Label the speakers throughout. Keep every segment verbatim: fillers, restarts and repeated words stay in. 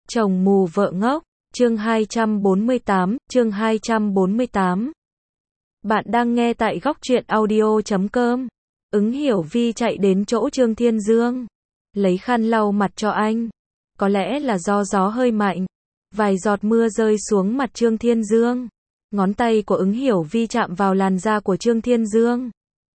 Speaker 1: Chồng mù vợ ngốc, chương hai trăm bốn mươi tám, chương hai trăm bốn mươi tám. Bạn đang nghe tại góc truyện audio chấm com. Ứng Hiểu Vi chạy đến chỗ Trương Thiên Dương, lấy khăn lau mặt cho anh. Có lẽ là do gió hơi mạnh, vài giọt mưa rơi xuống mặt Trương Thiên Dương. Ngón tay của Ứng Hiểu Vi chạm vào làn da của Trương Thiên Dương.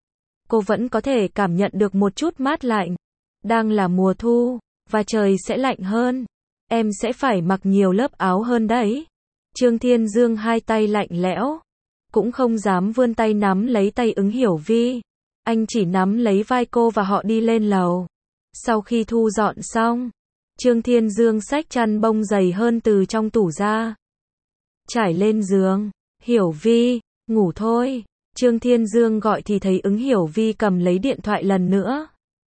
Speaker 1: Cô vẫn có thể cảm nhận được một chút mát lạnh. Đang là mùa thu, và trời sẽ lạnh hơn. Em sẽ phải mặc nhiều lớp áo hơn đấy. Trương Thiên Dương hai tay lạnh lẽo, cũng không dám vươn tay nắm lấy tay Ứng Hiểu Vi. Anh chỉ nắm lấy vai cô và họ đi lên lầu. Sau khi thu dọn xong, Trương Thiên Dương xách chăn bông dày hơn từ trong tủ ra, trải lên giường. Hiểu Vi, ngủ thôi. Trương Thiên Dương gọi thì thấy Ứng Hiểu Vi cầm lấy điện thoại lần nữa.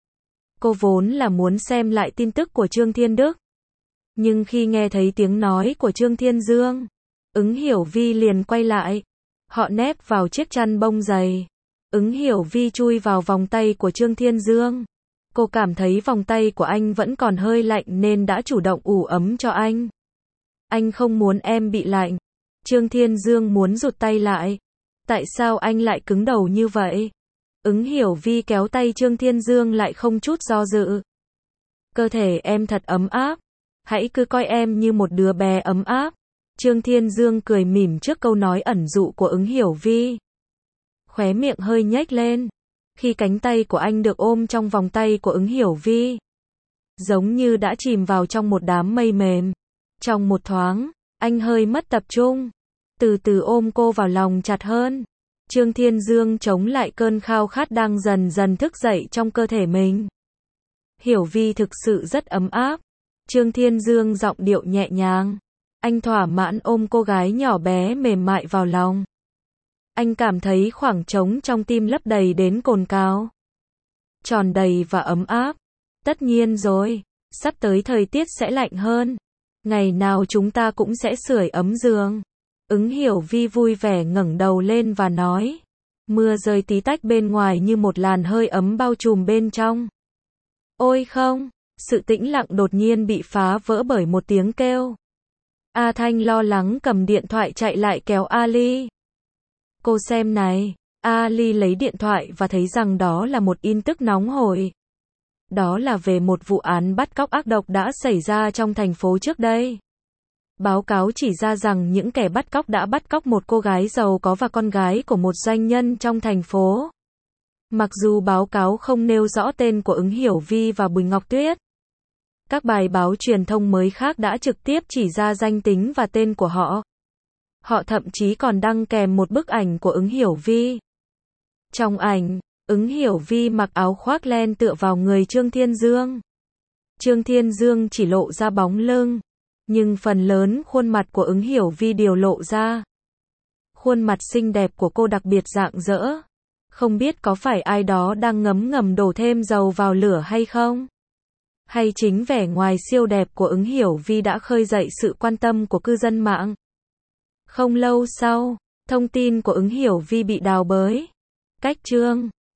Speaker 1: Cô vốn là muốn xem lại tin tức của Trương Thiên Đức, nhưng khi nghe thấy tiếng nói của Trương Thiên Dương, Ứng Hiểu Vi liền quay lại. Họ nép vào chiếc chăn bông dày. Ứng Hiểu Vi chui vào vòng tay của Trương Thiên Dương. Cô cảm thấy vòng tay của anh vẫn còn hơi lạnh nên đã chủ động ủ ấm cho anh. Anh không muốn em bị lạnh. Trương Thiên Dương muốn rụt tay lại. Tại sao anh lại cứng đầu như vậy? Ứng Hiểu Vi kéo tay Trương Thiên Dương lại không chút do dự. Cơ thể em thật ấm áp. Hãy cứ coi em như một đứa bé ấm áp. Trương Thiên Dương cười mỉm trước câu nói ẩn dụ của Ứng Hiểu Vi. Khóe miệng hơi nhếch lên, khi cánh tay của anh được ôm trong vòng tay của Ứng Hiểu Vi. Giống như đã chìm vào trong một đám mây mềm. Trong một thoáng, anh hơi mất tập trung, từ từ ôm cô vào lòng chặt hơn. Trương Thiên Dương chống lại cơn khao khát đang dần dần thức dậy trong cơ thể mình. Hiểu Vi thực sự rất ấm áp. Trương Thiên Dương giọng điệu nhẹ nhàng. Anh thỏa mãn ôm cô gái nhỏ bé mềm mại vào lòng. Anh cảm thấy khoảng trống trong tim lấp đầy đến cồn cào. Tròn đầy và ấm áp. Tất nhiên rồi, sắp tới thời tiết sẽ lạnh hơn. Ngày nào chúng ta cũng sẽ sưởi ấm giường. Ứng Hiểu Vi vui vẻ ngẩng đầu lên và nói. Mưa rơi tí tách bên ngoài như một làn hơi ấm bao trùm bên trong. Ôi không, sự tĩnh lặng đột nhiên bị phá vỡ bởi một tiếng kêu. A Thanh lo lắng cầm điện thoại chạy lại kéo Ali. Cô xem này. Ali lấy điện thoại và thấy rằng đó là một tin tức nóng hổi. Đó là về một vụ án bắt cóc ác độc đã xảy ra trong thành phố trước đây. Báo cáo chỉ ra rằng những kẻ bắt cóc đã bắt cóc một cô gái giàu có và con gái của một doanh nhân trong thành phố. Mặc dù báo cáo không nêu rõ tên của Ứng Hiểu Vi và Bùi Ngọc Tuyết, các bài báo truyền thông mới khác đã trực tiếp chỉ ra danh tính và tên của họ. Họ thậm chí còn đăng kèm một bức ảnh của Ứng Hiểu Vi. Trong ảnh, Ứng Hiểu Vi mặc áo khoác len tựa vào người Trương Thiên Dương. Trương Thiên Dương chỉ lộ ra bóng lưng, nhưng phần lớn khuôn mặt của Ứng Hiểu Vi đều lộ ra. Khuôn mặt xinh đẹp của cô đặc biệt rạng rỡ. Không biết có phải ai đó đang ngấm ngầm đổ thêm dầu vào lửa hay không? Hay chính vẻ ngoài siêu đẹp của Ứng Hiểu Vi đã khơi dậy sự quan tâm của cư dân mạng? Không lâu sau, thông tin của Ứng Hiểu Vi bị đào bới. Cách Trương